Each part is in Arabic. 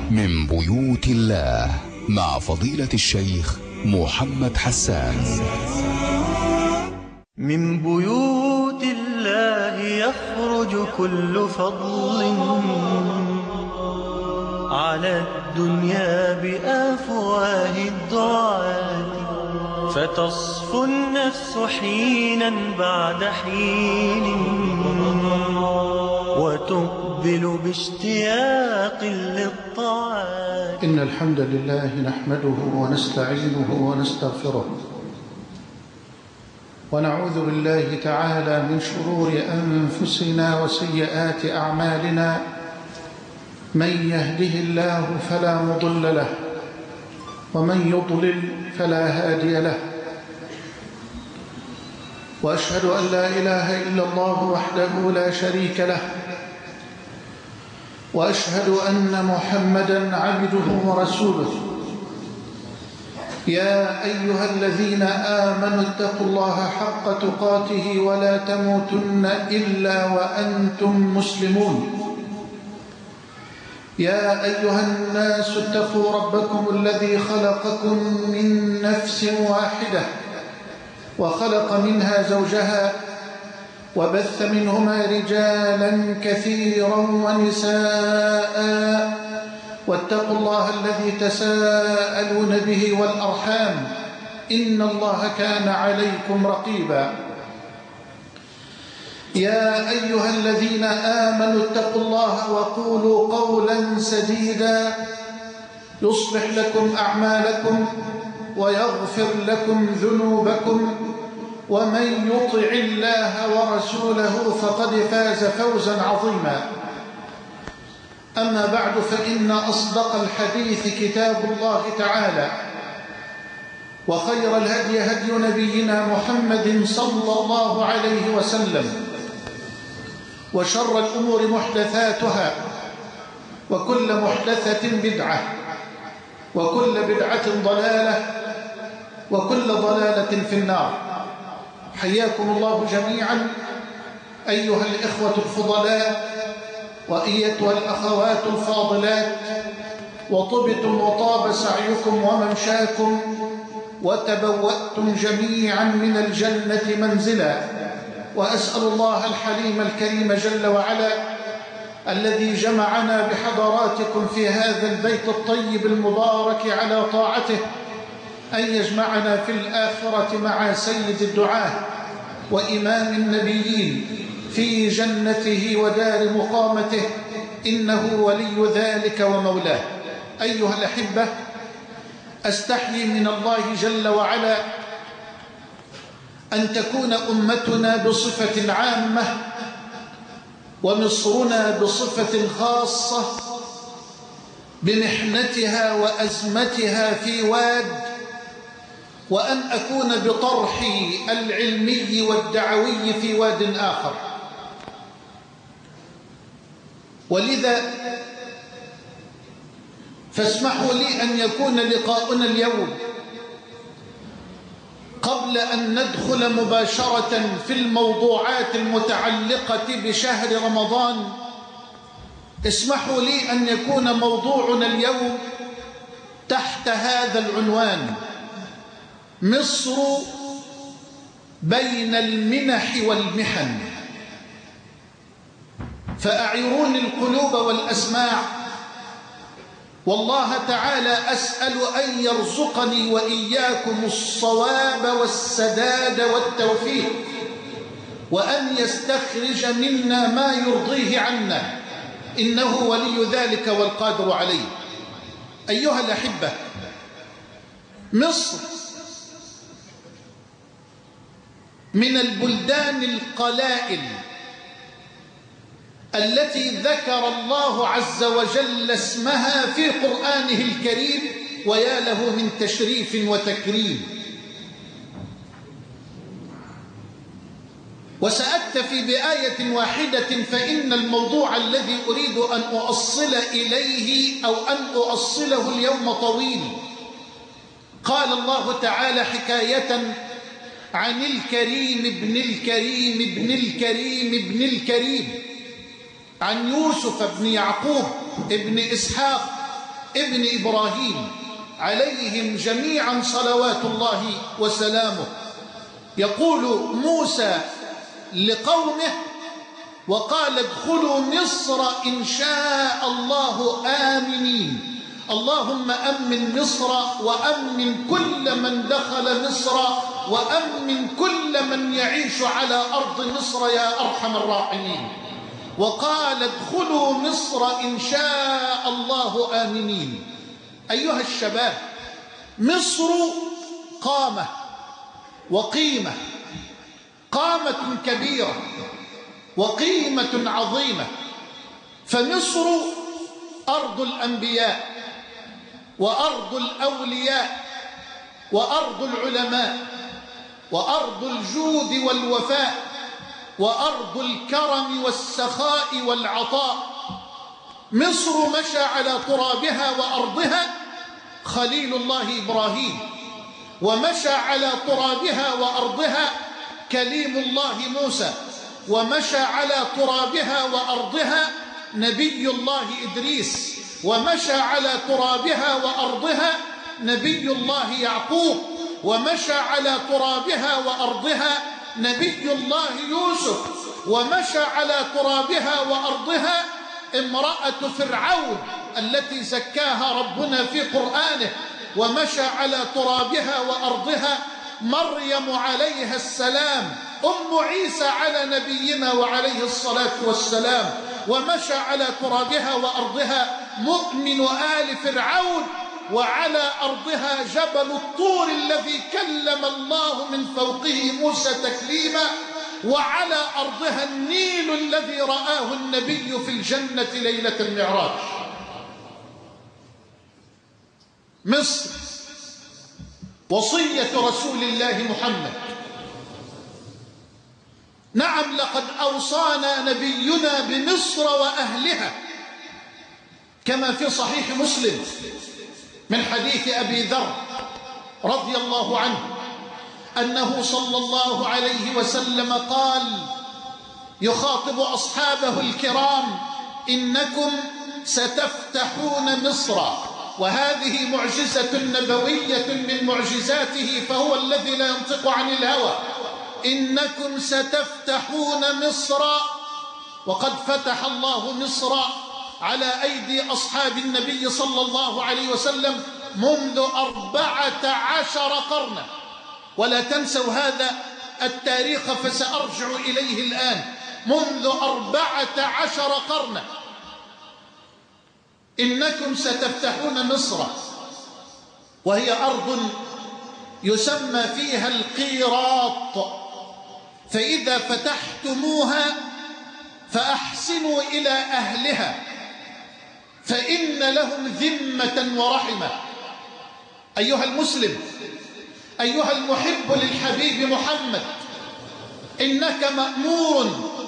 من بيوت الله مع فضيلة الشيخ محمد حسان. من بيوت الله يخرج كل فضل على الدنيا بأفواه الدعاة، فتصفو النفس حينا بعد حين وتقبل باشتياق للطاعات. إن الحمد لله نحمده ونستعينه ونستغفره، ونعوذ بالله تعالى من شرور أنفسنا وسيئات أعمالنا. من يهده الله فلا مضل له، ومن يضلل فلا هادي له. وأشهد أن لا إله إلا الله وحده لا شريك له، وأشهد أن محمدًا عبده ورسوله. يا أيها الذين آمنوا اتقوا الله حق تقاته ولا تموتن إلا وأنتم مسلمون. يا أيها الناس اتقوا ربكم الذي خلقكم من نفس واحدة، وخلق منها زوجها، وبث منهما رجالا كثيرا ونساء. واتقوا الله الذي تساءلون به والأرحام، إن الله كان عليكم رقيبا. يا أيها الذين آمنوا اتقوا الله وقولوا قولا سديدا يصلح لكم أعمالكم ويغفر لكم ذنوبكم، ومن يطع الله ورسوله فقد فاز فوزا عظيما. أما بعد، فإن أصدق الحديث كتاب الله تعالى، وخير الهدي هدي نبينا محمد صلى الله عليه وسلم، وشر الأمور محدثاتها، وكل محدثة بدعة، وكل بدعة ضلالة، وكل ضلالة في النار. حياكم الله جميعا أيها الإخوة الفضلاء وأيتها الأخوات الفاضلات، وطبتم وطاب سعيكم وممشاكم، وتبوأتم جميعا من الجنة منزلا. وأسأل الله الحليم الكريم جل وعلا الذي جمعنا بحضراتكم في هذا البيت الطيب المبارك على طاعته أن يجمعنا في الآخرة مع سيد الدعاة وإمام النبيين في جنته ودار مقامته، إنه ولي ذلك ومولاه. أيها الأحبة، أستحيي من الله جل وعلا أن تكون أمتنا بصفة عامة، ومصرنا بصفة خاصة، بمحنتها وأزمتها في واد، وأن أكون بطرحي العلمي والدعوي في واد آخر. ولذا فاسمحوا لي أن يكون لقاؤنا اليوم، قبل أن ندخل مباشرة في الموضوعات المتعلقة بشهر رمضان، اسمحوا لي أن يكون موضوعنا اليوم تحت هذا العنوان: مصر بين المنح والمحن. فأعيروني القلوب والأسماع، والله تعالى أسأل أن يرزقني وإياكم الصواب والسداد والتوفيق، وأن يستخرج منا ما يرضيه عنا، إنه ولي ذلك والقادر عليه. أيها الأحبة، مصر من البلدان القلائل التي ذكر الله عز وجل اسمها في قرآنه الكريم، ويا له من تشريف وتكريم. وسأكتفي بآية واحدة، فإن الموضوع الذي أريد أن أؤصل إليه أو أن أؤصله اليوم طويل. قال الله تعالى حكاية عن الكريم ابن الكريم ابن الكريم ابن الكريم، عن يوسف بن يعقوب ابن إسحاق ابن إبراهيم عليهم جميعا صلوات الله وسلامه. يقول موسى لقومه: وقال ادخلوا مصر إن شاء الله آمنين. اللهم أمن مصر وأمن كل من دخل مصر وأمن كل من يعيش على أرض مصر يا أرحم الراحمين. وقال ادخلوا مصر إن شاء الله آمنين. أيها الشباب، مصر قامة وقيمة، قامة كبيرة وقيمة عظيمة. فمصر أرض الأنبياء وأرض الأولياء وأرض العلماء وأرض الجود والوفاء وأرض الكرم والسخاء والعطاء. مصر مشى على ترابها وأرضها خليل الله إبراهيم، ومشى على ترابها وأرضها كليم الله موسى، ومشى على ترابها وأرضها نبي الله إدريس، ومشى على ترابها وأرضها نبي الله يعقوب، ومشى على ترابها وأرضها نبي الله يوسف، ومشى على ترابها وأرضها امرأة فرعون التي زكاها ربنا في قرآنه، ومشى على ترابها وأرضها مريم عليها السلام أم عيسى على نبينا وعليه الصلاة والسلام، ومشى على ترابها وأرضها مؤمن آل فرعون، وعلى أرضها جبل الطور الذي كلم الله من فوقه موسى تكليما، وعلى أرضها النيل الذي رآه النبي في الجنة ليلة المعراج. مصر وصية رسول الله محمد. نعم، لقد أوصانا نبينا بمصر وأهلها كما في صحيح مسلم من حديث أبي ذر رضي الله عنه أنه صلى الله عليه وسلم قال يخاطب أصحابه الكرام: إنكم ستفتحون مصر، وهذه معجزة نبوية من معجزاته، فهو الذي لا ينطق عن الهوى. إنكم ستفتحون مصر، وقد فتح الله مصر على أيدي أصحاب النبي صلى الله عليه وسلم منذ 14 قرنا. ولا تنسوا هذا التاريخ فسأرجع إليه الآن. منذ 14 قرنا إنكم ستفتحون مصر، وهي أرض يسمى فيها القيراط، فإذا فتحتموها فأحسنوا إلى أهلها فإن لهم ذمة ورحمة. أيها المسلم، أيها المحب للحبيب محمد، إنك مأمور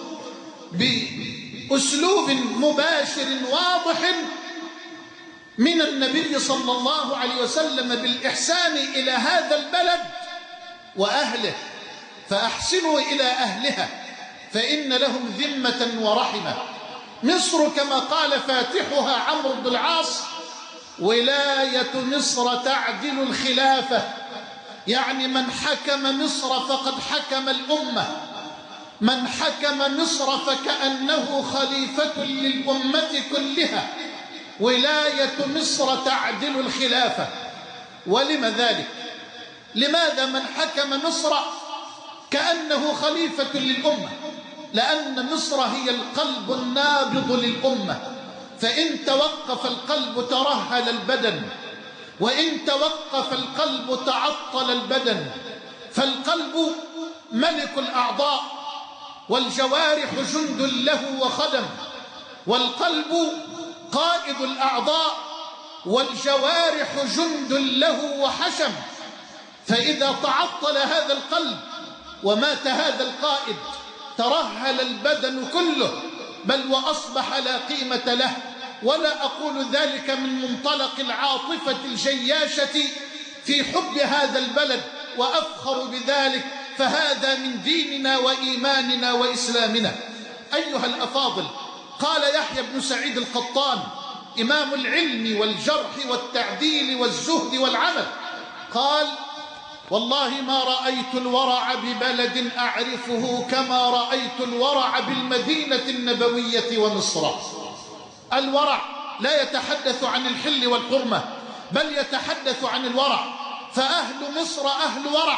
بأسلوب مباشر واضح من النبي صلى الله عليه وسلم بالإحسان إلى هذا البلد وأهله، فأحسنوا إلى أهلها فإن لهم ذمة ورحمة. مصر كما قال فاتحها عمرو بن العاص: ولاية مصر تعدل الخلافة، يعني من حكم مصر فقد حكم الأمة، من حكم مصر فكأنه خليفة للأمة كلها. ولاية مصر تعدل الخلافة. ولم ذلك؟ لماذا من حكم مصر كأنه خليفة للأمة؟ لأن مصر هي القلب النابض للأمة، فإن توقف القلب ترهل البدن، وإن توقف القلب تعطل البدن. فالقلب ملك الأعضاء، والجوارح جند له وخدم، والقلب قائد الأعضاء، والجوارح جند له وحشم. فإذا تعطل هذا القلب ومات هذا القائد ترهل البدن كله، بل وأصبح لا قيمة له. ولا أقول ذلك من منطلق العاطفة الجياشة في حب هذا البلد وأفخر بذلك، فهذا من ديننا وإيماننا وإسلامنا. أيها الأفاضل، قال يحيى بن سعيد القطان إمام العلم والجرح والتعديل والزهد والعمل، قال: والله ما رأيت الورع ببلد أعرفه كما رأيت الورع بالمدينة النبوية ومصر. الورع لا يتحدث عن الحل والحرمة، بل يتحدث عن الورع، فأهل مصر أهل ورع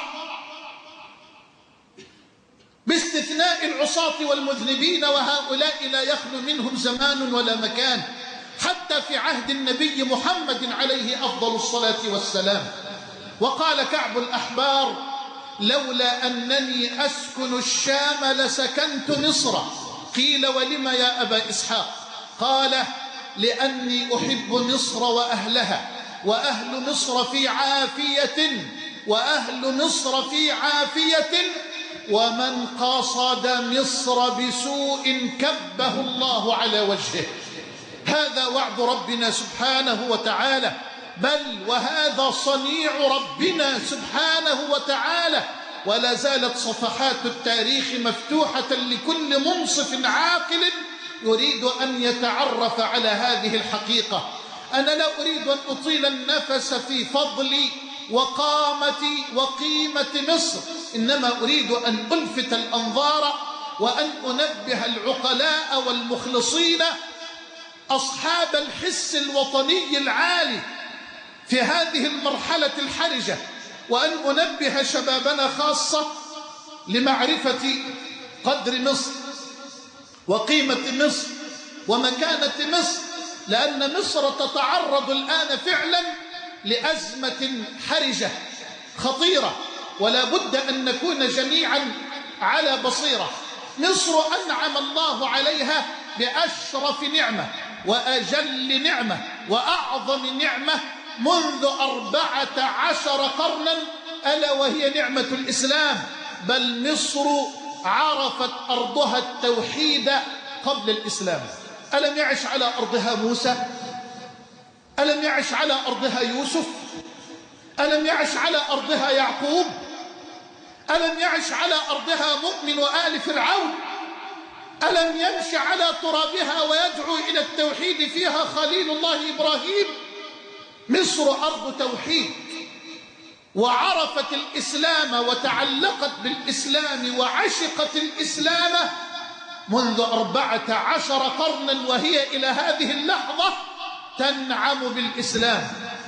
باستثناء العصاة والمذنبين، وهؤلاء لا يخلو منهم زمان ولا مكان، حتى في عهد النبي محمد عليه أفضل الصلاة والسلام. وقال كعب الأحبار: لولا أنني أسكن الشام لسكنت مصر. قيل: ولم يا أبا إسحاق؟ قال: لأني أحب مصر وأهلها، وأهل مصر في عافية، وأهل مصر في عافية، ومن قصد مصر بسوء كبه الله على وجهه. هذا وعد ربنا سبحانه وتعالى، بل وهذا صنيع ربنا سبحانه وتعالى. ولا زالت صفحات التاريخ مفتوحة لكل منصف عاقل يريد أن يتعرف على هذه الحقيقة. أنا لا أريد أن أطيل النفس في فضل وقيمة مصر، إنما أريد أن ألفت الأنظار وأن أنبه العقلاء والمخلصين أصحاب الحس الوطني العالي في هذه المرحلة الحرجة، وأن أنبه شبابنا خاصة لمعرفة قدر مصر وقيمة مصر ومكانة مصر، لأن مصر تتعرض الآن فعلا لأزمة حرجة خطيرة، ولا بد أن نكون جميعا على بصيرة. مصر أنعم الله عليها بأشرف نعمة وأجل نعمة وأعظم نعمة منذ 14 قرنا، ألا وهي نعمة الإسلام. بل مصر عرفت أرضها التوحيد قبل الإسلام. ألم يعش على أرضها موسى؟ ألم يعش على أرضها يوسف؟ ألم يعش على أرضها يعقوب؟ ألم يعش على أرضها مؤمن وآل فرعون؟ ألم يمشي على ترابها ويدعو إلى التوحيد فيها خليل الله إبراهيم؟ مصر أرض توحيد، وعرفت الإسلام وتعلقت بالإسلام وعشقت الإسلام منذ 14 قرنا، وهي إلى هذه اللحظة تنعم بالإسلام.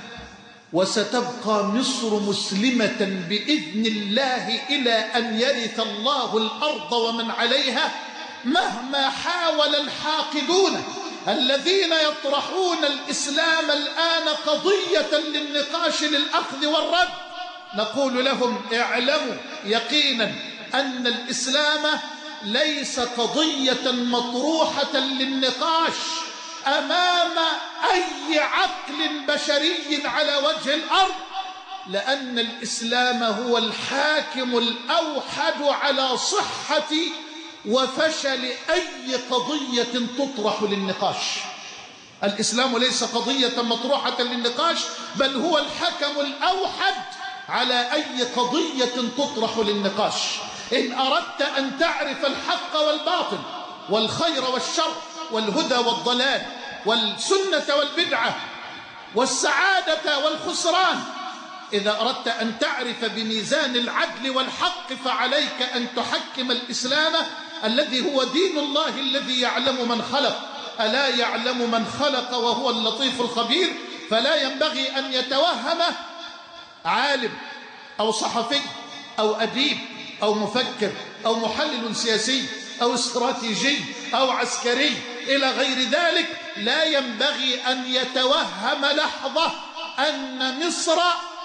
وستبقى مصر مسلمة بإذن الله إلى أن يرث الله الأرض ومن عليها، مهما حاول الحاقدون الذين يطرحون الإسلام الآن قضية للنقاش للأخذ والرد. نقول لهم: اعلموا يقينا أن الإسلام ليس قضية مطروحة للنقاش أمام أي عقل بشري على وجه الأرض، لأن الإسلام هو الحاكم الأوحد على صحة وفشل أي قضية تطرح للنقاش. الإسلام ليس قضية مطروحة للنقاش، بل هو الحكم الأوحد على أي قضية تطرح للنقاش. إن أردت أن تعرف الحق والباطل والخير والشر والهدى والضلال والسنة والبدعة والسعادة والخسران، إذا أردت أن تعرف بميزان العدل والحق، فعليك أن تحكم الإسلام الذي هو دين الله الذي يعلم من خلق. ألا يعلم من خلق وهو اللطيف الخبير؟ فلا ينبغي أن يتوهم عالم أو صحفي أو أديب أو مفكر أو محلل سياسي أو استراتيجي أو عسكري إلى غير ذلك، لا ينبغي أن يتوهم لحظة أن مصر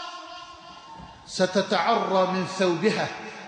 ستتعرى من ثوبها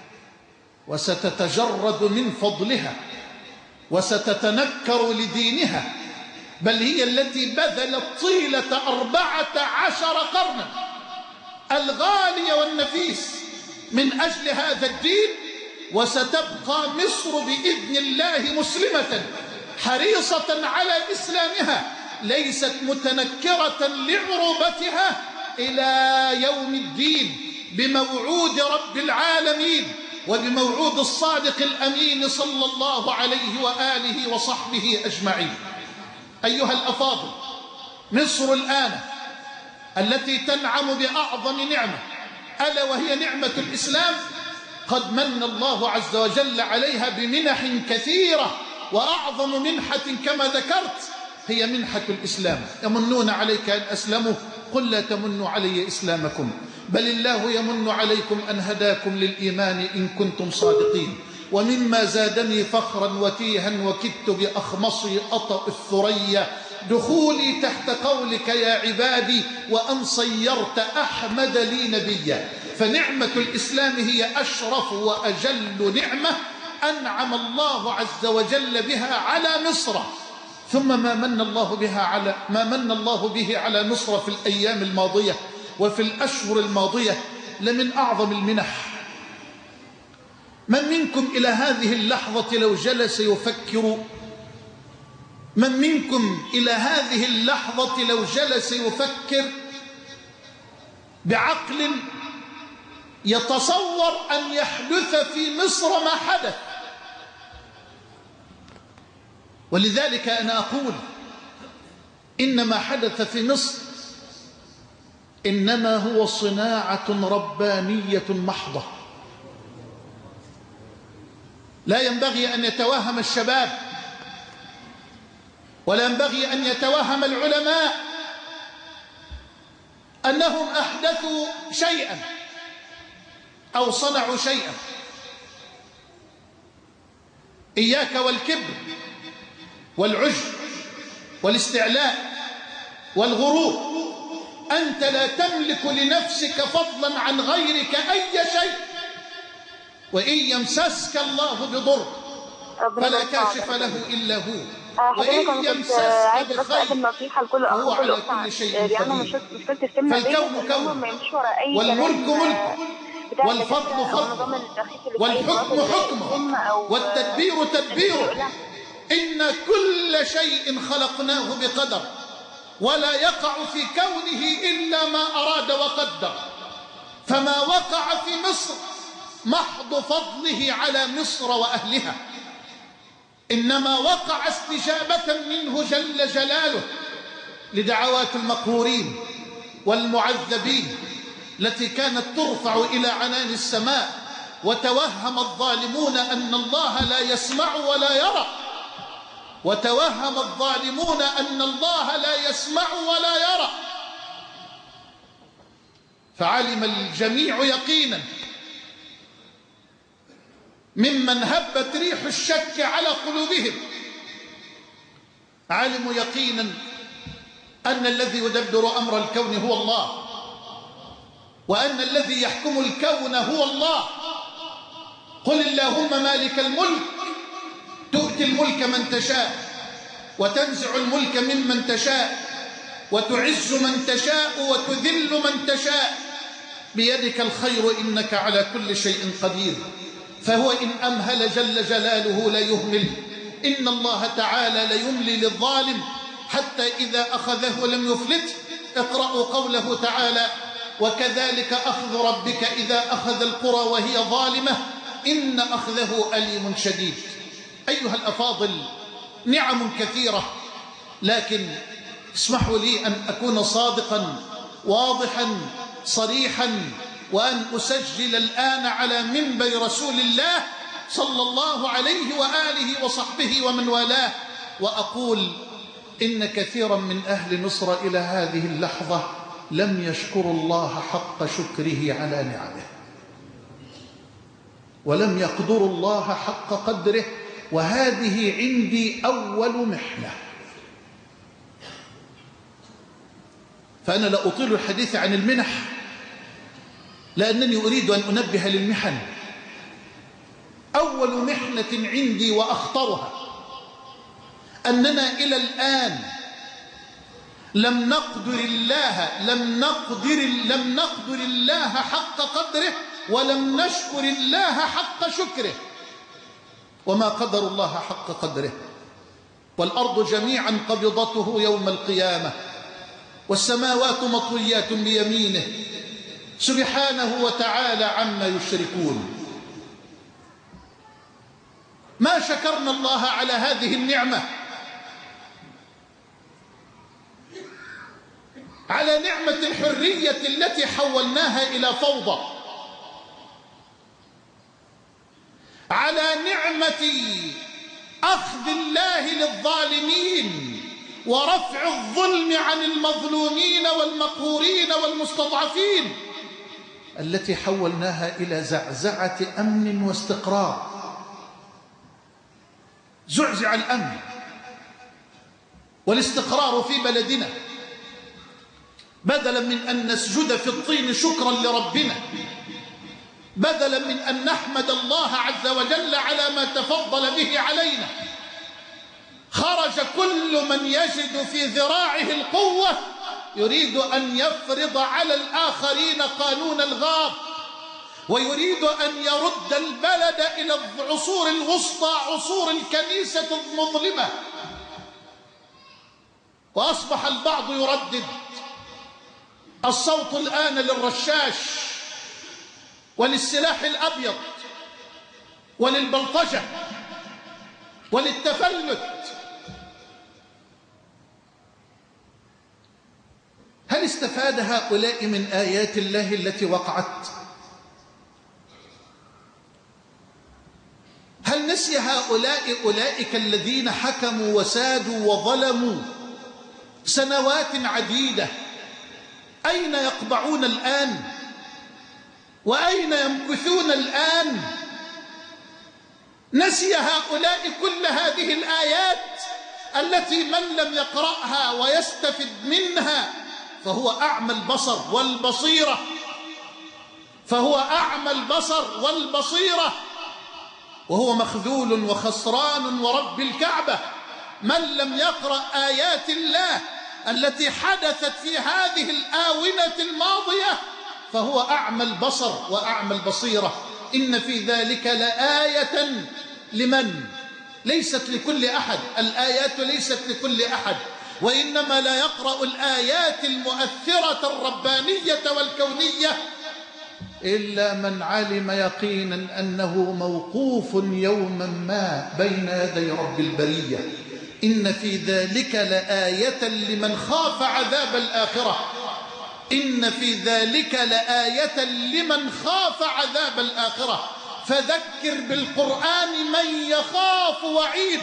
وستتجرد من فضلها وستتنكر لدينها، بل هي التي بذلت طيلة 14 قرنا الغالي والنفيس من أجل هذا الدين. وستبقى مصر بإذن الله مسلمة حريصة على إسلامها، ليست متنكرة لعروبتها إلى يوم الدين، بموعود رب العالمين وبموعود الصادق الأمين صلى الله عليه وآله وصحبه أجمعين. أيها الأفاضل، مصر الآن التي تنعم بأعظم نعمة ألا وهي نعمة الإسلام قد من الله عز وجل عليها بمنح كثيرة، وأعظم منحة كما ذكرت هي منحة الإسلام. يمنون عليك أن أسلموا قل لا تمنوا علي إسلامكم بل الله يمن عليكم أن هداكم للإيمان إن كنتم صادقين. ومما زادني فخرا وتيها وكدت بأخمصي أطأ الثريا دخولي تحت قولك يا عبادي وأن صيرت أحمد لي نبيا. فنعمة الإسلام هي أشرف وأجل نعمة أنعم الله عز وجل بها على مصر. ثم ما من الله به على مصر في الأيام الماضية وفي الأشهر الماضية لمن أعظم المنح. من منكم إلى هذه اللحظة لو جلس يفكر، من منكم إلى هذه اللحظة لو جلس يفكر بعقل يتصور أن يحدث في مصر ما حدث؟ ولذلك أنا أقول إن ما حدث في مصر إنما هو صناعة ربانية محضة. لا ينبغي أن يتوهم الشباب ولا ينبغي أن يتوهم العلماء أنهم أحدثوا شيئا أو صنعوا شيئا. إياك والكبر والعجب والاستعلاء والغرور. أنت لا تملك لنفسك فضلا عن غيرك أي شيء، وإن يمسسك الله بضر فلا كاشف له إلا هو، وإن يمسسك بخير هو على كل شيء قدير. فالكون كون والملك ملك والفضل فضل والحكم حكمه والتدبير تدبيره. إن كل شيء خلقناه بقدر ولا يقع في كونه إلا ما أراد وقدر. فما وقع في مصر محض فضله على مصر وأهلها، إنما وقع استجابة منه جل جلاله لدعوات المقهورين والمعذبين التي كانت ترفع إلى عنان السماء، وتوهم الظالمون أن الله لا يسمع ولا يرى، وتوهم الظالمون أن الله لا يسمع ولا يرى. فعلم الجميع يقينا ممن هبت ريح الشك على قلوبهم، علموا يقينا أن الذي يدبر أمر الكون هو الله، وأن الذي يحكم الكون هو الله. قل اللهم مالك الملك تؤتي الملك من تشاء وتنزع الملك ممن تشاء وتعز من تشاء وتذل من تشاء بيدك الخير إنك على كل شيء قدير. فهو إن أمهل جل جلاله لا يهمل. إن الله تعالى ليملي للظالم حتى إذا أخذه لم يفلته. اقرأوا قوله تعالى وكذلك أخذ ربك إذا أخذ القرى وهي ظالمة إن أخذه أليم شديد. أيها الأفاضل، نعم كثيرة، لكن اسمحوا لي أن أكون صادقا واضحا صريحا، وأن أسجل الآن على منبر رسول الله صلى الله عليه وآله وصحبه ومن والاه، وأقول إن كثيرا من أهل مصر إلى هذه اللحظة لم يشكروا الله حق شكره على نعمه، ولم يقدروا الله حق قدره، وهذه عندي أول محنة. فأنا لا أطيل الحديث عن المنح لأنني أريد أن أنبه للمحن. أول محنة عندي وأخطرها أننا إلى الآن لم نقدر الله حق قدره، ولم نشكر الله حق شكره. وما قدر الله حق قدره. والأرض جميعا قبضته يوم القيامة والسماوات مطويات بيمينه سبحانه وتعالى عما يشركون. ما شكرنا الله على هذه النعمة. على نعمة الحرية التي حولناها إلى فوضى، على نعمة أخذ الله للظالمين ورفع الظلم عن المظلومين والمقهورين والمستضعفين، التي حولناها إلى زعزعة أمن واستقرار. زعزع الأمن والاستقرار في بلدنا، بدلا من أن نسجد في الطين شكرا لربنا، بدلا من أن نحمد الله عز وجل على ما تفضل به علينا، خرج كل من يجد في ذراعه القوة يريد أن يفرض على الآخرين قانون الغاب، ويريد أن يرد البلد إلى العصور الوسطى، عصور الكنيسة المظلمة. وأصبح البعض يردد الصوت الآن للرشاش وللسلاح الأبيض وللبلطجة وللتفلت. هل استفاد هؤلاء من آيات الله التي وقعت؟ هل نسي هؤلاء أولئك الذين حكموا وسادوا وظلموا سنوات عديدة أين يقبعون الآن؟ وأين يمكثون الآن؟ نسي هؤلاء كل هذه الآيات التي من لم يقرأها ويستفد منها فهو أعمى البصر والبصيرة، فهو أعمى البصر والبصيرة، وهو مخذول وخسران ورب الكعبة. من لم يقرأ آيات الله التي حدثت في هذه الآونة الماضية فهو أعمى البصر وأعمى البصيرة. إن في ذلك لآية لمن؟ ليست لكل أحد، الآيات ليست لكل أحد، وإنما لا يقرأ الآيات المؤثرة الربانية والكونية إلا من علم يقينا أنه موقوف يوما ما بين يدي رب البرية. إن في ذلك لآية لمن خاف عذاب الآخرة، إن في ذلك لآية لمن خاف عذاب الآخرة. فذكر بالقرآن من يخاف وعيد،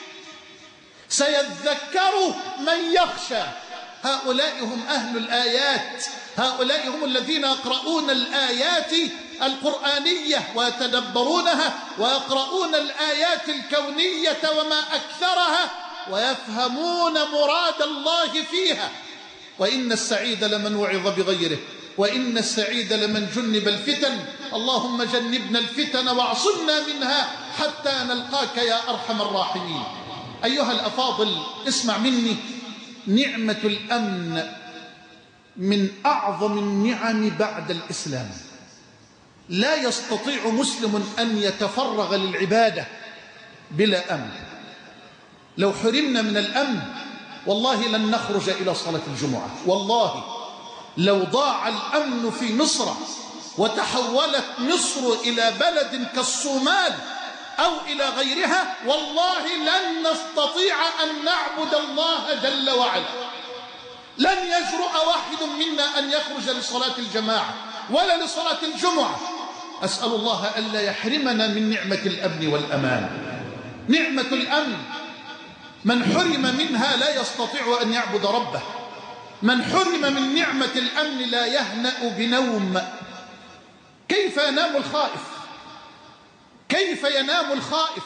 سيذكر من يخشى. هؤلاء هم أهل الآيات، هؤلاء هم الذين يقرؤون الآيات القرآنية ويتدبرونها، ويقرؤون الآيات الكونية وما أكثرها، ويفهمون مراد الله فيها. وإن السعيد لمن وعظ بغيره، وإن السعيد لمن جنب الفتن. اللهم جنبنا الفتن واعصمنا منها حتى نلقاك يا أرحم الراحمين. أيها الأفاضل، اسمع مني، نعمة الأمن من أعظم النعم بعد الإسلام. لا يستطيع مسلم أن يتفرغ للعبادة بلا أمن. لو حرمنا من الأمن والله لن نخرج إلى صلاة الجمعة. والله لو ضاع الأمن في مصر وتحولت مصر إلى بلد كالصومال أو إلى غيرها، والله لن نستطيع أن نعبد الله جل وعلا. لن يجرؤ واحد منا أن يخرج لصلاة الجماعة ولا لصلاة الجمعة. أسأل الله ألا يحرمنا من نعمة الأمن والأمان. نعمة الأمن من حرم منها لا يستطيع أن يعبد ربه. من حرم من نعمة الأمن لا يهنأ بنوم. كيف ينام الخائف؟ كيف ينام الخائف؟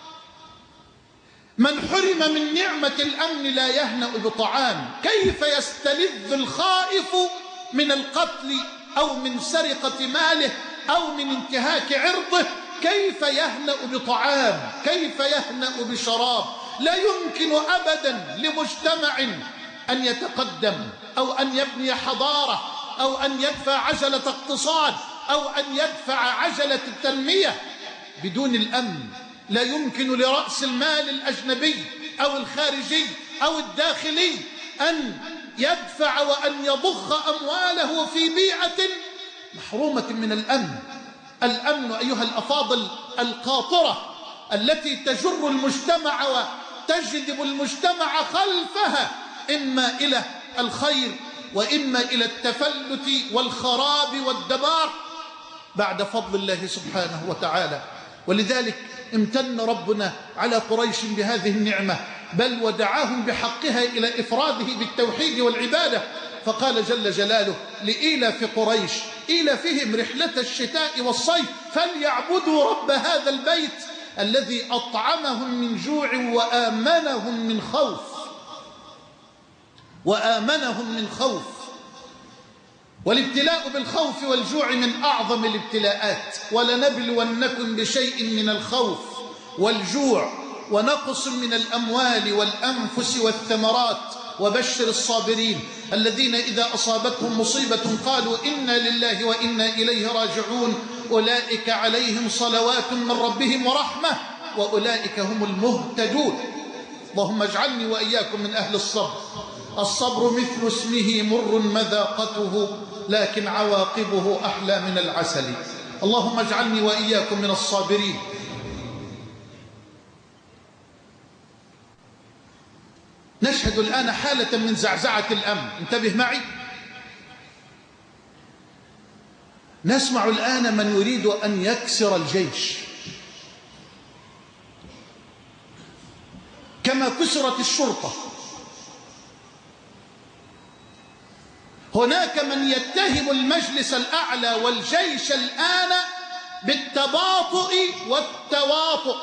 من حرم من نعمة الأمن لا يهنأ بطعام. كيف يستلذ الخائف من القتل أو من سرقة ماله أو من انتهاك عرضه؟ كيف يهنأ بطعام؟ كيف يهنأ بشراب؟ لا يمكن أبدا لمجتمع أن يتقدم أو أن يبني حضارة أو أن يدفع عجلة اقتصاد أو أن يدفع عجلة التنمية بدون الأمن. لا يمكن لرأس المال الأجنبي أو الخارجي أو الداخلي أن يدفع وأن يضخ أمواله في بيئة محرومة من الأمن. الأمن أيها الأفاضل القاطرة التي تجر المجتمع وتجذب المجتمع خلفها إما إلى الخير وإما إلى التفلت والخراب والدمار بعد فضل الله سبحانه وتعالى. ولذلك امتن ربنا على قريش بهذه النعمة، بل ودعاهم بحقها إلى إفراده بالتوحيد والعبادة، فقال جل جلاله لإيلاف قريش إيلافهم رحلة الشتاء والصيف فليعبدوا رب هذا البيت الذي أطعمهم من جوع وآمنهم من خوف. والابتلاء بالخوف والجوع من أعظم الابتلاءات. ولنبلونكم بشيء من الخوف والجوع ونقص من الأموال والأنفس والثمرات وبشر الصابرين الذين إذا أصابتهم مصيبة قالوا إنا لله وإنا إليه راجعون أولئك عليهم صلوات من ربهم ورحمة وأولئك هم المهتدون. اللهم اجعلني وإياكم من أهل الصبر. الصبر مثل اسمه مر مذاقته لكن عواقبه أحلى من العسل. اللهم اجعلني وإياكم من الصابرين. نشهد الآن حالة من زعزعة الأمن، انتبه معي. نسمع الآن من يريد أن يكسر الجيش كما كسرت الشرطة. هناك من يتهم المجلس الأعلى والجيش الآن بالتباطؤ والتواطؤ.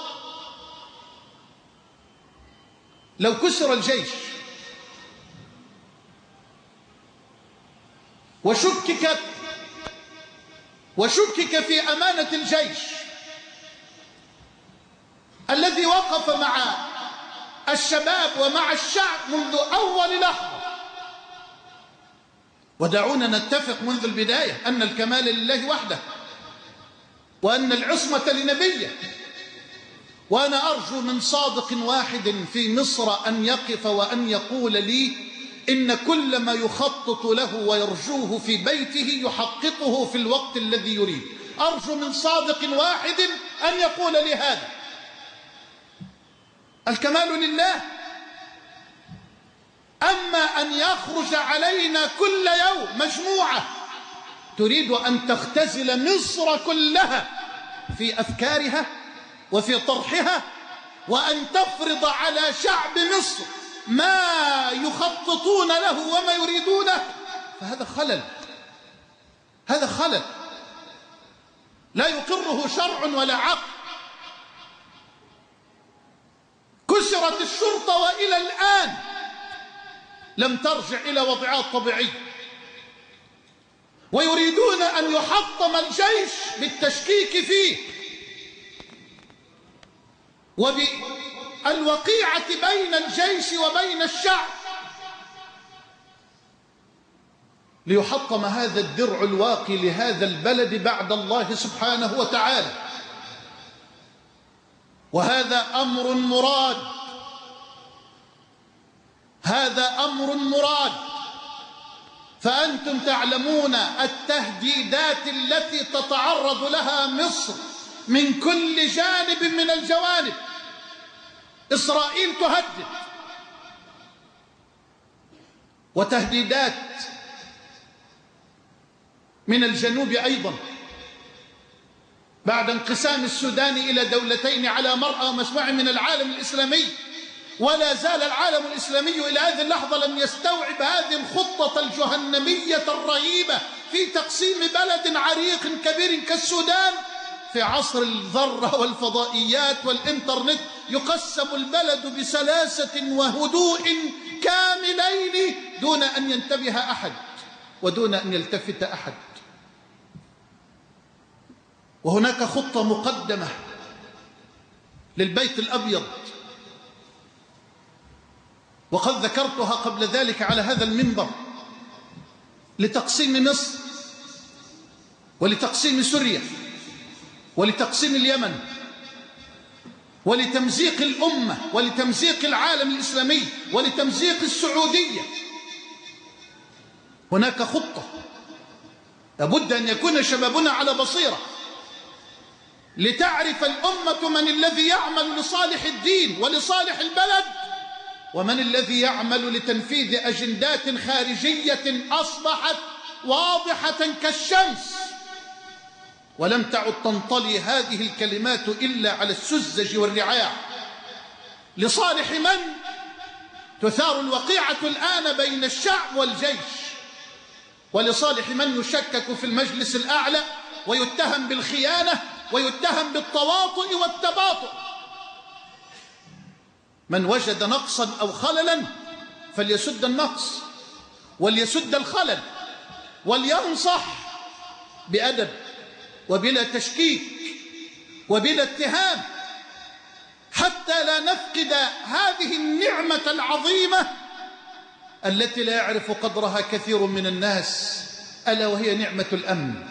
لو كسر الجيش وشكك في أمانة الجيش الذي وقف مع الشباب ومع الشعب منذ أول لحظة. ودعونا نتفق منذ البداية أن الكمال لله وحده وأن العصمة لنبيه. وأنا أرجو من صادق واحد في مصر أن يقف وأن يقول لي إن كل ما يخطط له ويرجوه في بيته يحققه في الوقت الذي يريد. أرجو من صادق واحد أن يقول لي هذا. الكمال لله. أما أن يخرج علينا كل يوم مجموعة تريد أن تختزل مصر كلها في أفكارها وفي طرحها وأن تفرض على شعب مصر ما يخططون له وما يريدونه، فهذا خلل. هذا خلل لا يقره شرع ولا عقل. كسرت الشرطة وإلى الآن لم ترجع إلى وضعها الطبيعي، ويريدون أن يحطم الجيش بالتشكيك فيه وبالوقيعة بين الجيش وبين الشعب ليحطم هذا الدرع الواقي لهذا البلد بعد الله سبحانه وتعالى. وهذا أمر مراد. هذا أمر مراد. فأنتم تعلمون التهديدات التي تتعرض لها مصر من كل جانب من الجوانب. إسرائيل تهدد، وتهديدات من الجنوب أيضا بعد انقسام السودان إلى دولتين على مرأى ومسمع من العالم الإسلامي. ولا زال العالم الإسلامي إلى هذه اللحظة لم يستوعب هذه الخطة الجهنمية الرهيبة في تقسيم بلد عريق كبير كالسودان. في عصر الذرة والفضائيات والإنترنت يقسم البلد بسلاسة وهدوء كاملين دون أن ينتبه أحد ودون أن يلتفت أحد. وهناك خطة مقدمة للبيت الأبيض، وقد ذكرتها قبل ذلك على هذا المنبر، لتقسيم مصر ولتقسيم سوريا ولتقسيم اليمن ولتمزيق الأمة ولتمزيق العالم الإسلامي ولتمزيق السعودية. هناك خطة لابد أن يكون شبابنا على بصيرة لتعرف الأمة من الذي يعمل لصالح الدين ولصالح البلد ومن الذي يعمل لتنفيذ أجندات خارجية أصبحت واضحة كالشمس، ولم تعد تنطلي هذه الكلمات إلا على السذج والرعاع. لصالح من تثار الوقيعة الآن بين الشعب والجيش، ولصالح من يشكك في المجلس الأعلى ويتهم بالخيانة ويتهم بالتواطؤ والتباطؤ. من وجد نقصا أو خللا فليسد النقص وليسد الخلل ولينصح بأدب وبلا تشكيك وبلا اتهام، حتى لا نفقد هذه النعمة العظيمة التي لا يعرف قدرها كثير من الناس، ألا وهي نعمة الأمن.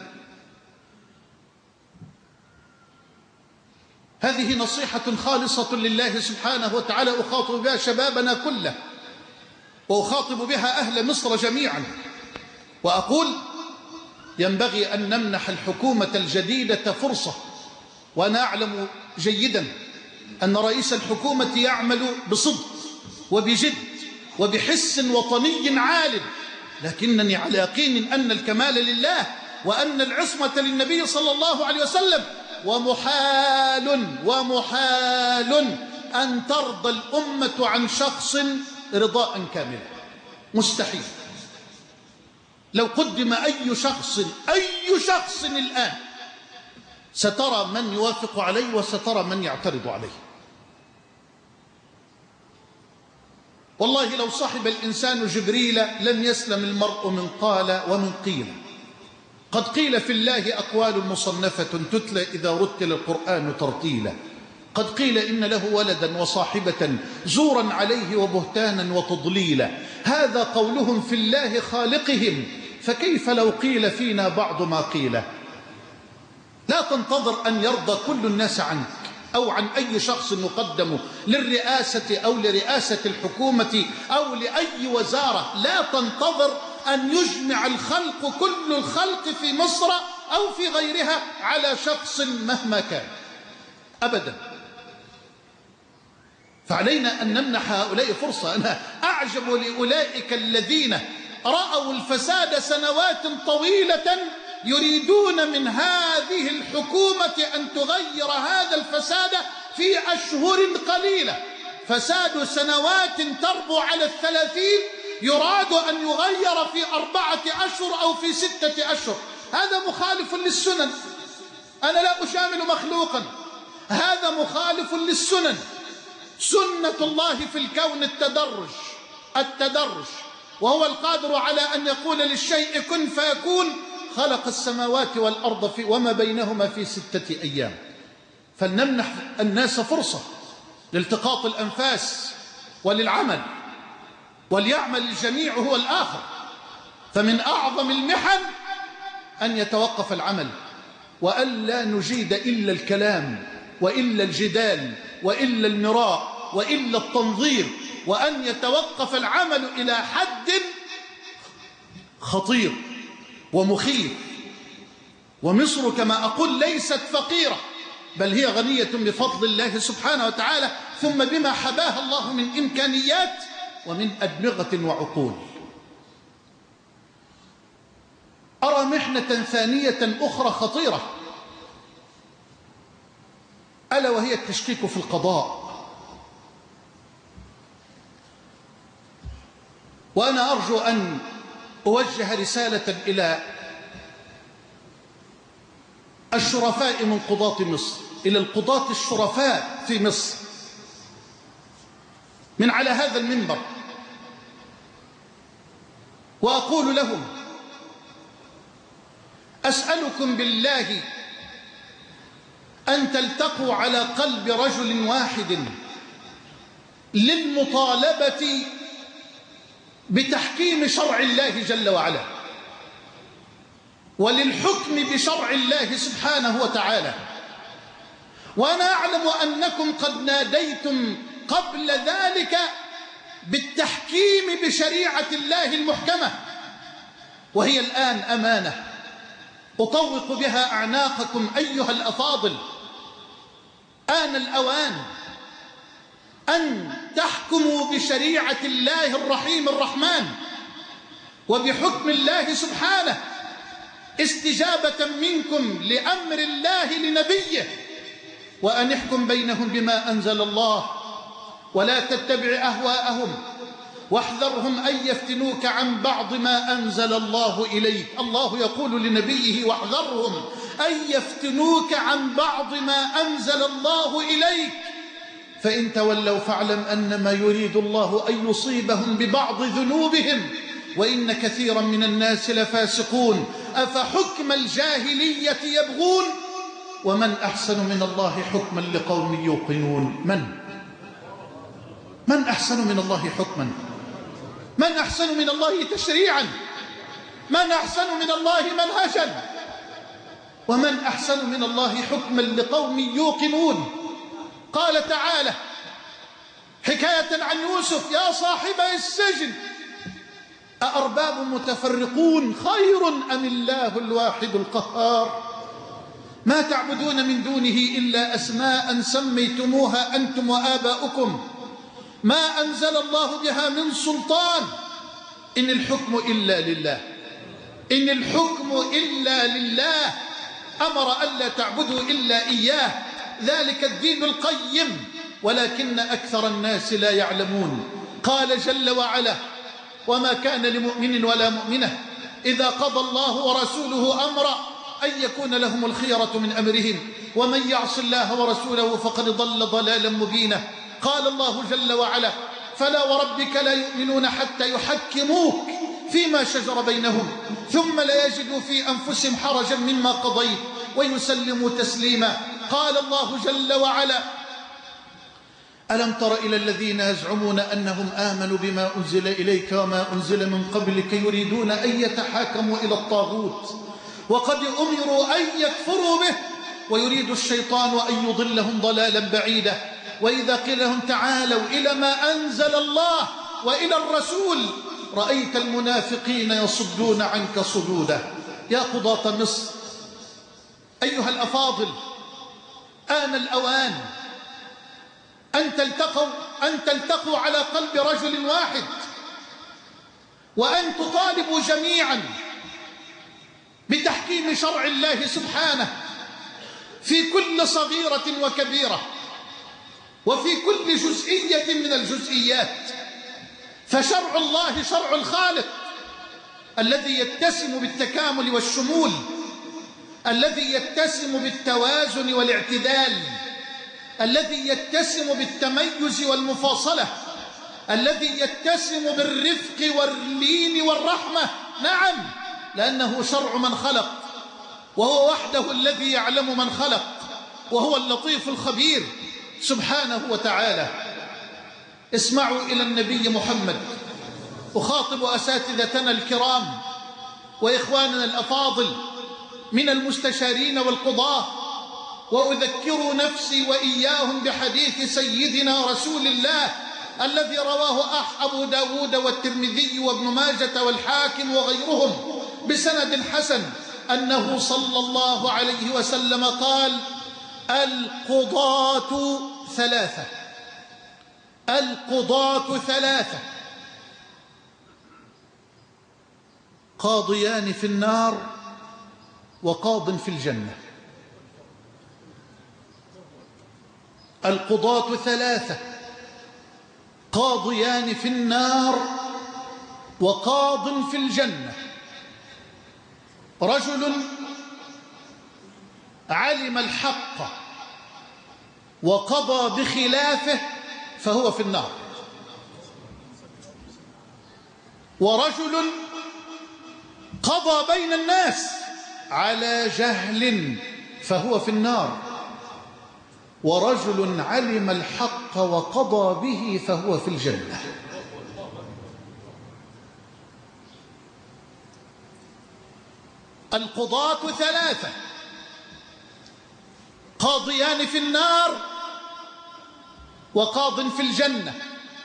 هذه نصيحة خالصة لله سبحانه وتعالى أخاطب بها شبابنا كله، وأخاطب بها أهل مصر جميعا، وأقول ينبغي أن نمنح الحكومة الجديدة فرصة. وأنا أعلم جيدا أن رئيس الحكومة يعمل بصدق وبجد وبحس وطني عال، لكنني على يقين أن الكمال لله وأن العصمة للنبي صلى الله عليه وسلم، ومحال أن ترضى الأمة عن شخص رضاء كاملا، مستحيل. لو قدم أي شخص الآن سترى من يوافق عليه وسترى من يعترض عليه. والله لو صحب الإنسان جبريل لم يسلم المرء من قال ومن قيل. قد قيل في الله أقوال مصنفة تتلى إذا رتل القرآن ترتيلا. قد قيل إن له ولدا وصاحبة زورا عليه وبهتانا وتضليلا. هذا قولهم في الله خالقهم، فكيف لو قيل فينا بعض ما قيل. لا تنتظر أن يرضى كل الناس عنك أو عن أي شخص يقدم للرئاسة أو لرئاسة الحكومة أو لأي وزارة. لا تنتظر أن يجمع الخلق كل الخلق في مصر أو في غيرها على شخص مهما كان أبدا. فعلينا أن نمنح هؤلاء فرصة. أنا أعجب لأولئك الذين رأوا الفساد سنوات طويلة يريدون من هذه الحكومة أن تغير هذا الفساد في أشهر قليلة. فساد سنوات تربو على 30 يراد أن يغير في 4 أشهر أو في 6 أشهر. هذا مخالف للسنن. أنا لا أشامل مخلوقا، هذا مخالف للسنن. سنة الله في الكون التدرج، وهو القادر على أن يقول للشيء كن فيكون. خلق السماوات والأرض وما بينهما في 6 أيام. فلنمنح الناس فرصة لالتقاط الأنفاس وللعمل، وليعمل الجميع هو الآخر. فمن أعظم المحن أن يتوقف العمل، وألا نجيد إلا الكلام وإلا الجدال وإلا المراء وإلا التنظير، وأن يتوقف العمل إلى حد خطير ومخيف. ومصر كما أقول ليست فقيرة، بل هي غنية بفضل الله سبحانه وتعالى، ثم بما حباها الله من إمكانيات ومن أدمغة وعقول. أرى محنة ثانية أخرى خطيرة، ألا وهي التشكيك في القضاء. وأنا أرجو أن أوجه رسالة إلى الشرفاء من قضاة مصر، إلى القضاة الشرفاء في مصر من على هذا المنبر، وأقول لهم: أسألكم بالله أن تلتقوا على قلب رجل واحد للمطالبة بتحكيم شرع الله جل وعلا، وللحكم بشرع الله سبحانه وتعالى. وأنا أعلم أنكم قد ناديتم قبل ذلك بالتحكيم بشريعة الله المحكمة، وهي الآن أمانة أطوق بها أعناقكم أيها الأفاضل. آن الأوان أن تحكموا بشريعة الله الرحيم الرحمن وبحكم الله سبحانه استجابة منكم لأمر الله لنبيه، وأن احكم بينهم بما أنزل الله ولا تتبع أهواءهم واحذرهم أن يفتنوك عن بعض ما أنزل الله إليك. الله يقول لنبيه واحذرهم أن يفتنوك عن بعض ما أنزل الله إليك، فإن تولوا فاعلم أنما يريد الله أن يصيبهم ببعض ذنوبهم وإن كثيرا من الناس لفاسقون. أفحكم الجاهلية يبغون ومن أحسن من الله حكما لقوم يوقنون. من أحسن من الله حكما؟ من أحسن من الله تشريعا؟ من أحسن من الله منهجا؟ ومن أحسن من الله حكما لقوم يوقنون. قال تعالى حكاية عن يوسف: يا صاحبي السجن أأرباب متفرقون خير أم الله الواحد القهار ما تعبدون من دونه إلا أسماء سميتموها أنتم وآباؤكم ما أنزل الله بها من سلطان إن الحكم إلا لله. إن الحكم إلا لله، أمر ألا تعبدوا إلا إياه، ذلك الدين القيم ولكن أكثر الناس لا يعلمون. قال جل وعلا: وما كان لمؤمن ولا مؤمنة إذا قضى الله ورسوله أمرا أن يكون لهم الخيرة من أمرهم ومن يعص الله ورسوله فقد ضل ضلالا مبينا. قال الله جل وعلا: فلا وربك لا يؤمنون حتى يحكموك فيما شجر بينهم ثم لا يجدوا في أنفسهم حرجا مما قضيت ويسلموا تسليما. قال الله جل وعلا: ألم تر إلى الذين يزعمون أنهم آمنوا بما أنزل إليك وما أنزل من قبلك يريدون أن يتحاكموا إلى الطاغوت وقد أمروا أن يكفروا به ويريد الشيطان أن يضلهم ضلالا بعيدا. وإذا قيل لهم تعالوا إلى ما أنزل الله وإلى الرسول رأيت المنافقين يصدون عنك صدودا. يا قضاة مصر أيها الأفاضل، آن الأوان أن تلتقوا على قلب رجل واحد وأن تطالبوا جميعا بتحكيم شرع الله سبحانه في كل صغيرة وكبيرة وفي كل جزئية من الجزئيات. فشرع الله شرع الخالق الذي يتسم بالتكامل والشمول، الذي يتسم بالتوازن والاعتدال، الذي يتسم بالتميز والمفاصلة، الذي يتسم بالرفق واللين والرحمة. نعم، لأنه شرع من خلق، وهو وحده الذي يعلم من خلق، وهو اللطيف الخبير سبحانه وتعالى. اسمعوا إلى النبي محمد. أخاطب أساتذتنا الكرام وإخواننا الأفاضل من المستشارين والقضاة، وأذكر نفسي وإياهم بحديث سيدنا رسول الله الذي رواه أبو داود والترمذي وابن ماجة والحاكم وغيرهم بسند حسن أنه صلى الله عليه وسلم قال: القضاة ثلاثة. القضاة ثلاثة: قاضيان في النار وقاض في الجنة. القضاة ثلاثة: قاضيان في النار وقاض في الجنة. رجل علم الحق وقضى بخلافه فهو في النار، ورجل قضى بين الناس على جهل فهو في النار، ورجل علم الحق وقضى به فهو في الجنة. القضاة ثلاثة: قاضيان في النار وقاض في الجنة.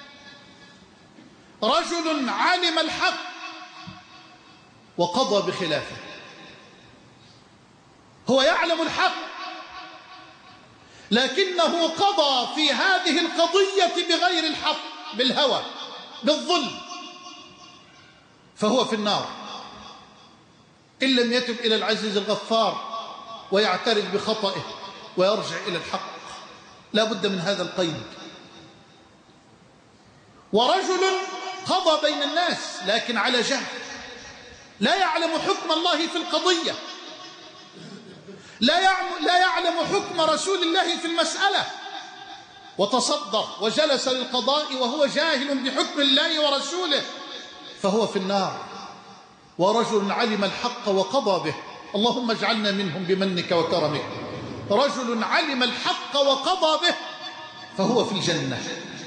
رجل علم الحق وقضى بخلافه. هو يعلم الحق لكنه قضى في هذه القضية بغير الحق، بالهوى، بالظلم، فهو في النار إن لم يتب إلى العزيز الغفار ويعترف بخطئه ويرجع إلى الحق. لا بد من هذا القيد. ورجل قضى بين الناس لكن على جهل، لا يعلم حكم الله في القضية، لا يعلم حكم رسول الله في المسألة، وتصدر وجلس للقضاء وهو جاهل بحكم الله ورسوله، فهو في النار. ورجل علم الحق وقضى به، اللهم اجعلنا منهم بمنك وكرمك. رجل علم الحق وقضى به فهو في الجنة.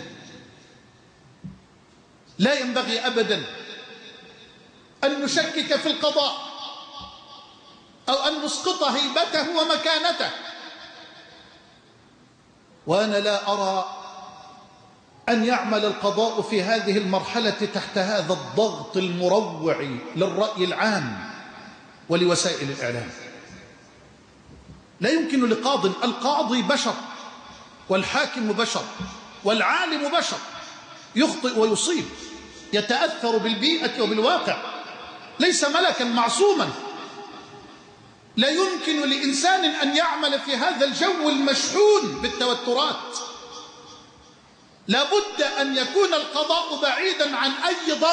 لا ينبغي أبدا أن نشكك في القضاء أو أن نسقط هيبته ومكانته. وأنا لا أرى أن يعمل القضاء في هذه المرحلة تحت هذا الضغط المروع للرأي العام ولوسائل الإعلام. لا يمكن لقاض، القاضي بشر والحاكم بشر والعالم بشر، يخطئ ويصيب، يتأثر بالبيئة وبالواقع، ليس ملكا معصوما. لا يمكن لإنسان أن يعمل في هذا الجو المشحون بالتوترات. لا بد أن يكون القضاء بعيدا عن أي ضغط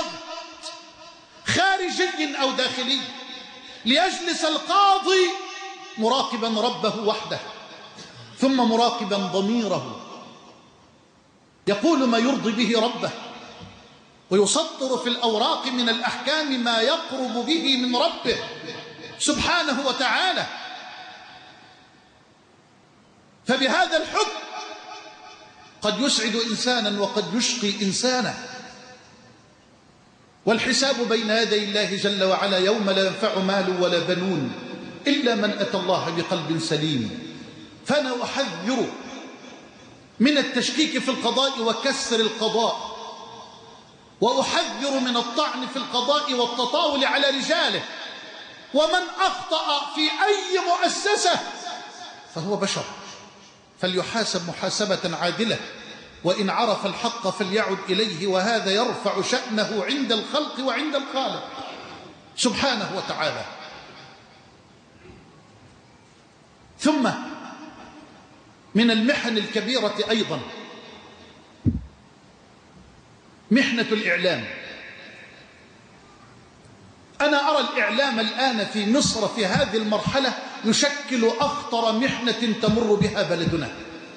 خارجي أو داخلي، ليجلس القاضي مراقبا ربه وحده، ثم مراقبا ضميره، يقول ما يرضي به ربه، ويسطر في الأوراق من الأحكام ما يقرب به من ربه سبحانه وتعالى. فبهذا الحكم قد يسعد إنسانا وقد يشقي إنسانا. والحساب بين يدي الله جل وعلا يوم لا ينفع مال ولا بنون إلا من أتى الله بقلب سليم. فأنا أحذر من التشكيك في القضاء وكسر القضاء، وأحذر من الطعن في القضاء والتطاول على رجاله. ومن أخطأ في أي مؤسسة فهو بشر، فليحاسب محاسبة عادلة، وإن عرف الحق فليعد إليه، وهذا يرفع شأنه عند الخلق وعند الخالق سبحانه وتعالى. ثم من المحن الكبيرة أيضا محنة الإعلام. أنا أرى الإعلام الآن في مصر في هذه المرحلة يشكل أخطر محنة تمر بها بلدنا.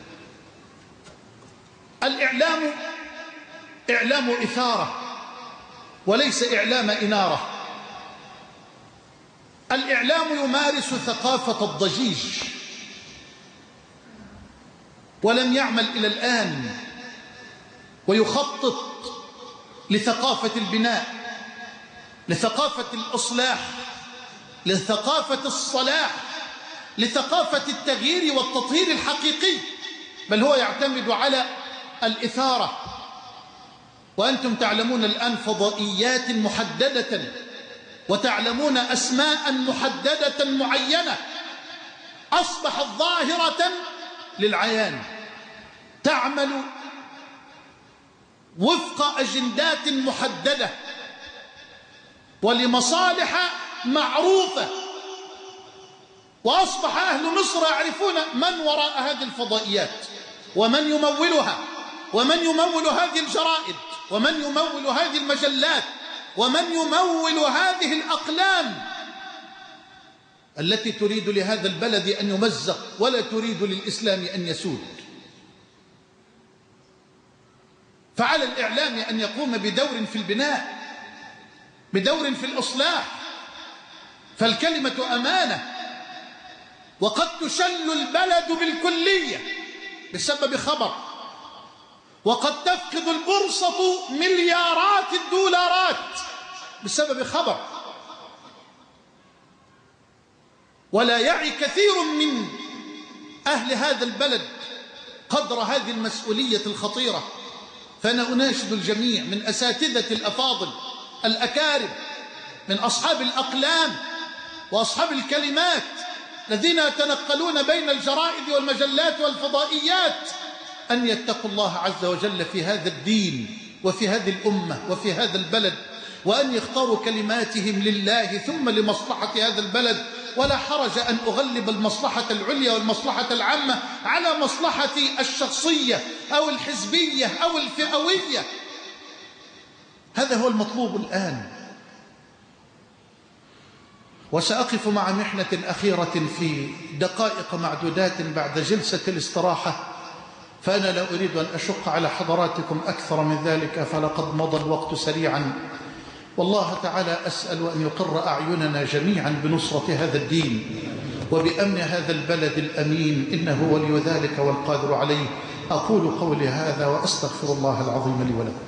الإعلام إعلام إثارة وليس إعلام إنارة. الإعلام يمارس ثقافة الضجيج، ولم يعمل إلى الآن ويخطط لثقافة البناء، لثقافة الإصلاح، لثقافة الصلاح، لثقافة التغيير والتطهير الحقيقي، بل هو يعتمد على الإثارة. وأنتم تعلمون الآن فضائيات محددة، وتعلمون أسماء محددة معينة أصبحت ظاهرة للعيان، تعمل وفق أجندات محددة ولمصالح معروفة. وأصبح أهل مصر يعرفون من وراء هذه الفضائيات، ومن يمولها، ومن يمول هذه الجرائد، ومن يمول هذه المجلات، ومن يمول هذه الأقلام التي تريد لهذا البلد أن يمزق ولا تريد للإسلام أن يسود. فعلى الإعلام أن يقوم بدور في البناء، بدور في الإصلاح، فالكلمة أمانة، وقد تشل البلد بالكلية بسبب خبر، وقد تفقد البورصة مليارات الدولارات بسبب خبر. ولا يعي كثير من أهل هذا البلد قدر هذه المسؤولية الخطيرة. فأنا أناشد الجميع من أساتذة الأفاضل الأكارم، من أصحاب الأقلام وأصحاب الكلمات الذين يتنقلون بين الجرائد والمجلات والفضائيات أن يتقوا الله عز وجل في هذا الدين وفي هذه الأمة وفي هذا البلد، وأن يختاروا كلماتهم لله ثم لمصلحة هذا البلد. ولا حرج أن أغلب المصلحة العليا والمصلحة العامة على مصلحتي الشخصية أو الحزبية أو الفئوية. هذا هو المطلوب الآن. وسأقف مع محنة أخيرة في دقائق معدودات بعد جلسة الاستراحة، فأنا لا أريد أن أشق على حضراتكم أكثر من ذلك، فلقد مضى الوقت سريعا. والله تعالى أسأل أن يقر أعيننا جميعا بنصرة هذا الدين وبأمن هذا البلد الأمين، إنه ولي ذلك والقادر عليه. أقول قولي هذا وأستغفر الله العظيم لي ولكم.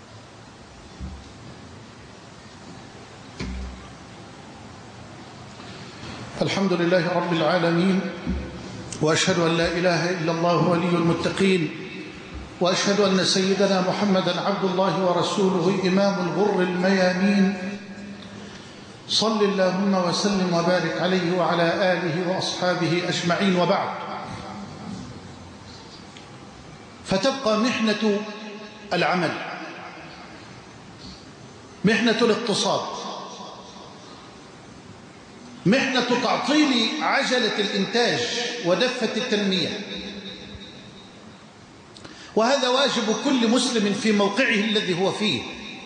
الحمد لله رب العالمين، وأشهد أن لا إله إلا الله ولي المتقين، وأشهد أن سيدنا محمدا عبد الله ورسوله إمام الغر الميامين. صل اللهم وسلم وبارك عليه وعلى آله وأصحابه أجمعين، وبعد. فتبقى محنة العمل، محنة الاقتصاد، محنة تعطيل عجلة الإنتاج ودفة التنمية. وهذا واجب كل مسلم في موقعه الذي هو فيه.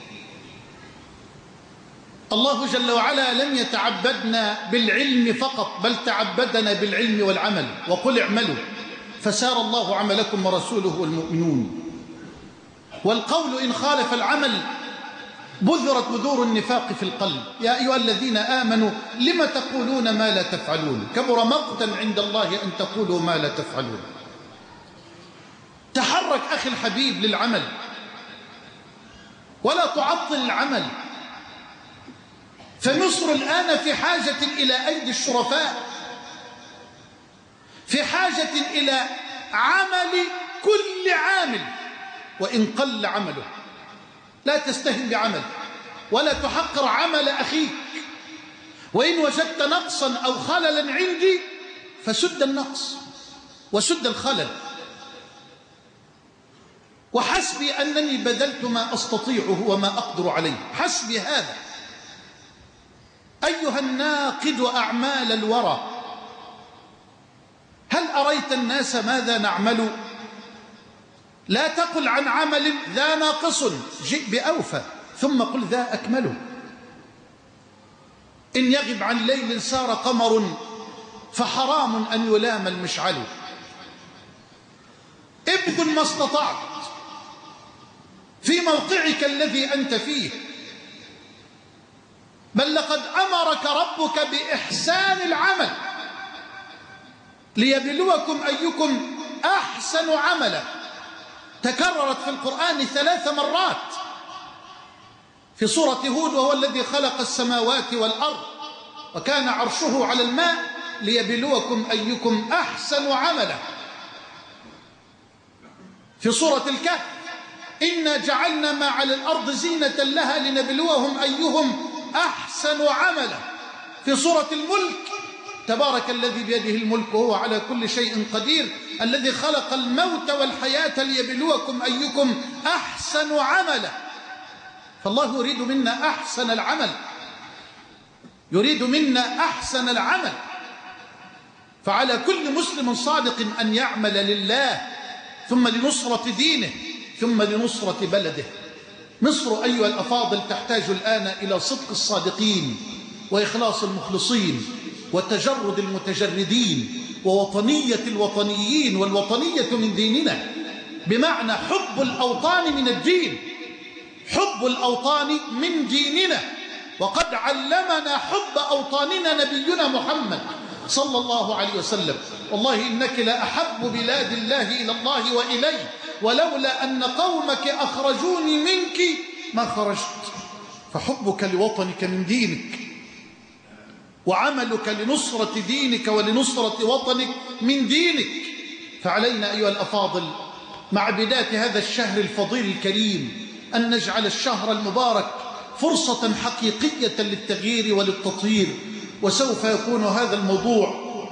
الله جل وعلا لم يتعبدنا بالعلم فقط، بل تعبدنا بالعلم والعمل. وقل اعملوا فسار الله عملكم ورسوله والمؤمنون. والقول إن خالف العمل بذرت بذور النفاق في القلب. يا أيها الذين آمنوا لم تقولون ما لا تفعلون، كبر مقتا عند الله أن تقولوا ما لا تفعلون. تحرك أخي الحبيب للعمل، ولا تعطل العمل. فمصر الآن في حاجة إلى أيدي الشرفاء، في حاجة إلى عمل كل عامل وإن قل عمله. لا تستهن بعمل ولا تحقر عمل أخيك، وإن وجدت نقصا أو خللا عندي فسد النقص وسد الخلل. وحسبي أنني بذلت ما أستطيعه وما أقدر عليه، حسبي هذا. أيها الناقد أعمال الورى، هل أريت الناس ماذا نعمل؟ لا تقل عن عمل ذا ناقص جئ بأوفى، ثم قل ذا أكمل. إن يغب عن ليل سار قمر، فحرام أن يلام المشعل. ابذل ما استطعت في موقعك الذي أنت فيه، بل لقد أمرك ربك بإحسان العمل ليبلوكم أيكم أحسن عملا. تكررت في القرآن 3 مرات. في سورة هود: وهو الذي خلق السماوات والأرض وكان عرشه على الماء ليبلوكم أيكم أحسن عملا. في سورة الكهف: إنا جعلنا ما على الأرض زينة لها لنبلوهم أيهم أحسن عملا. في سورة الملك: تبارك الذي بيده الملك وهو على كل شيء قدير الذي خلق الموت والحياة ليبلوكم أيكم أحسن عملا. فالله يريد منا أحسن العمل، يريد منا أحسن العمل. فعلى كل مسلم صادق أن يعمل لله، ثم لنصرة دينه، ثم لنصرة بلده. مصر أيها الأفاضل تحتاج الآن إلى صدق الصادقين وإخلاص المخلصين وتجرد المتجردين ووطنية الوطنيين، والوطنية من ديننا، بمعنى حب الأوطان من الدين، حب الأوطان من ديننا. وقد علمنا حب أوطاننا نبينا محمد صلى الله عليه وسلم: والله إنك لأحب بلاد الله إلى الله وإلي، ولولا أن قومك أخرجوني منك ما خرجت. فحبك لوطنك من دينك، وعملك لنصرة دينك ولنصرة وطنك من دينك. فعلينا أيها الأفاضل مع بداية هذا الشهر الفضيل الكريم أن نجعل الشهر المبارك فرصة حقيقية للتغيير وللتطهير. وسوف يكون هذا الموضوع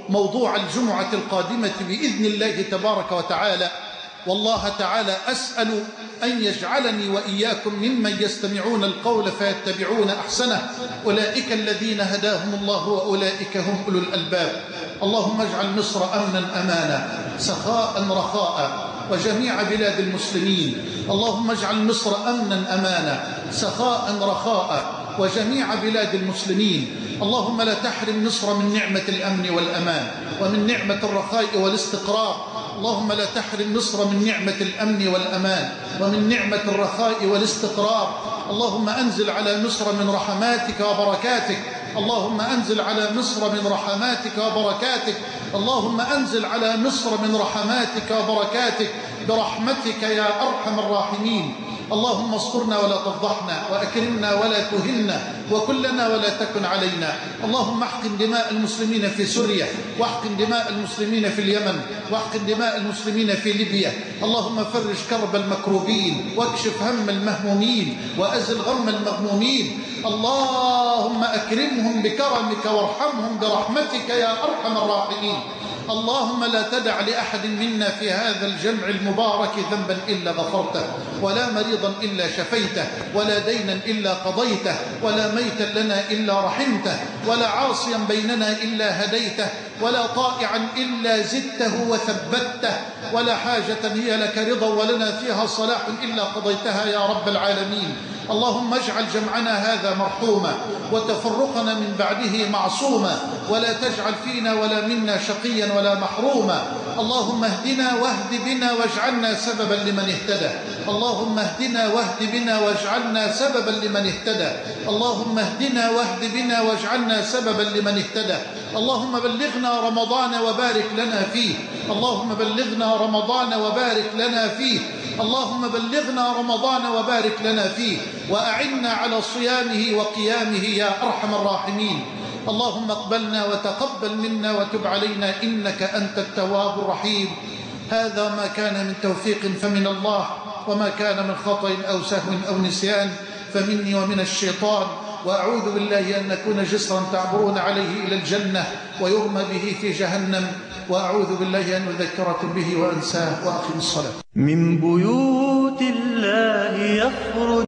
موضوع الجمعة القادمة بإذن الله تبارك وتعالى. والله تعالى أسأل أن يجعلني وإياكم ممن يستمعون القول فيتبعون أحسنه، أولئك الذين هداهم الله وأولئك هم أولو الألباب. اللهم اجعل مصر أمنا أمانا سخاء رخاء وجميع بلاد المسلمين. اللهم اجعل مصر أمنا أمانا سخاء رخاء وجميع بلاد المسلمين. اللهم لا تحرم مصر من نعمة الأمن والأمان ومن نعمة الرخاء والاستقرار. اللهم لا تحرم مصر من نعمة الأمن والأمان ومن نعمة الرخاء والاستقرار. اللهم أنزل على مصر من رحماتك وبركاتك. اللهم أنزل على مصر من رحماتك وبركاتك. اللهم أنزل على مصر من رحماتك وبركاتك برحمتك يا أرحم الراحمين. اللهم استرنا ولا تفضحنا وأكرمنا ولا تهنا وكلنا ولا تكن علينا. اللهم احقن دماء المسلمين في سوريا، واحقن دماء المسلمين في اليمن، واحقن دماء المسلمين في ليبيا. اللهم فرج كرب المكروبين واكشف هم المهمومين وأزل غم المغمومين. اللهم أكرمهم بكرمك وارحمهم برحمتك يا أرحم الراحمين. اللهم لا تدع لأحد منا في هذا الجمع المبارك ذنبا إلا غفرته، ولا مريضا إلا شفيته، ولا دينا إلا قضيته، ولا ميتا لنا إلا رحمته، ولا عاصيا بيننا إلا هديته، ولا طائعا إلا زدته وثبته، ولا حاجة هي لك رضا ولنا فيها صلاح إلا قضيتها يا رب العالمين. اللهم اجعل جمعنا هذا مرحوما وتفرقنا من بعده معصوما، ولا تجعل فينا ولا منا شقيا ولا محروما. اللهم اهدنا واهد بنا واجعلنا سببا لمن اهتدى. اللهم اهدنا واهد بنا واجعلنا سببا لمن اهتدى. اللهم اهدنا واهد بنا واجعلنا سببا لمن اهتدى. اللهم بلغنا رمضان وبارك لنا فيه. اللهم بلغنا رمضان وبارك لنا فيه. اللهم بلغنا رمضان وبارك لنا فيه، وأعنا على صيامه وقيامه يا أرحم الراحمين. اللهم اقبلنا وتقبل منا وتب علينا إنك أنت التواب الرحيم. هذا ما كان من توفيق فمن الله، وما كان من خطأ أو سهو أو نسيان فمني ومن الشيطان. وأعوذ بالله أن نكون جسرا تعبرون عليه إلى الجنة ويرمى به في جهنم. وأعوذ بالله أن أذكركم به وأنساه. وأقم الصلاة. من بيوت الله يخرج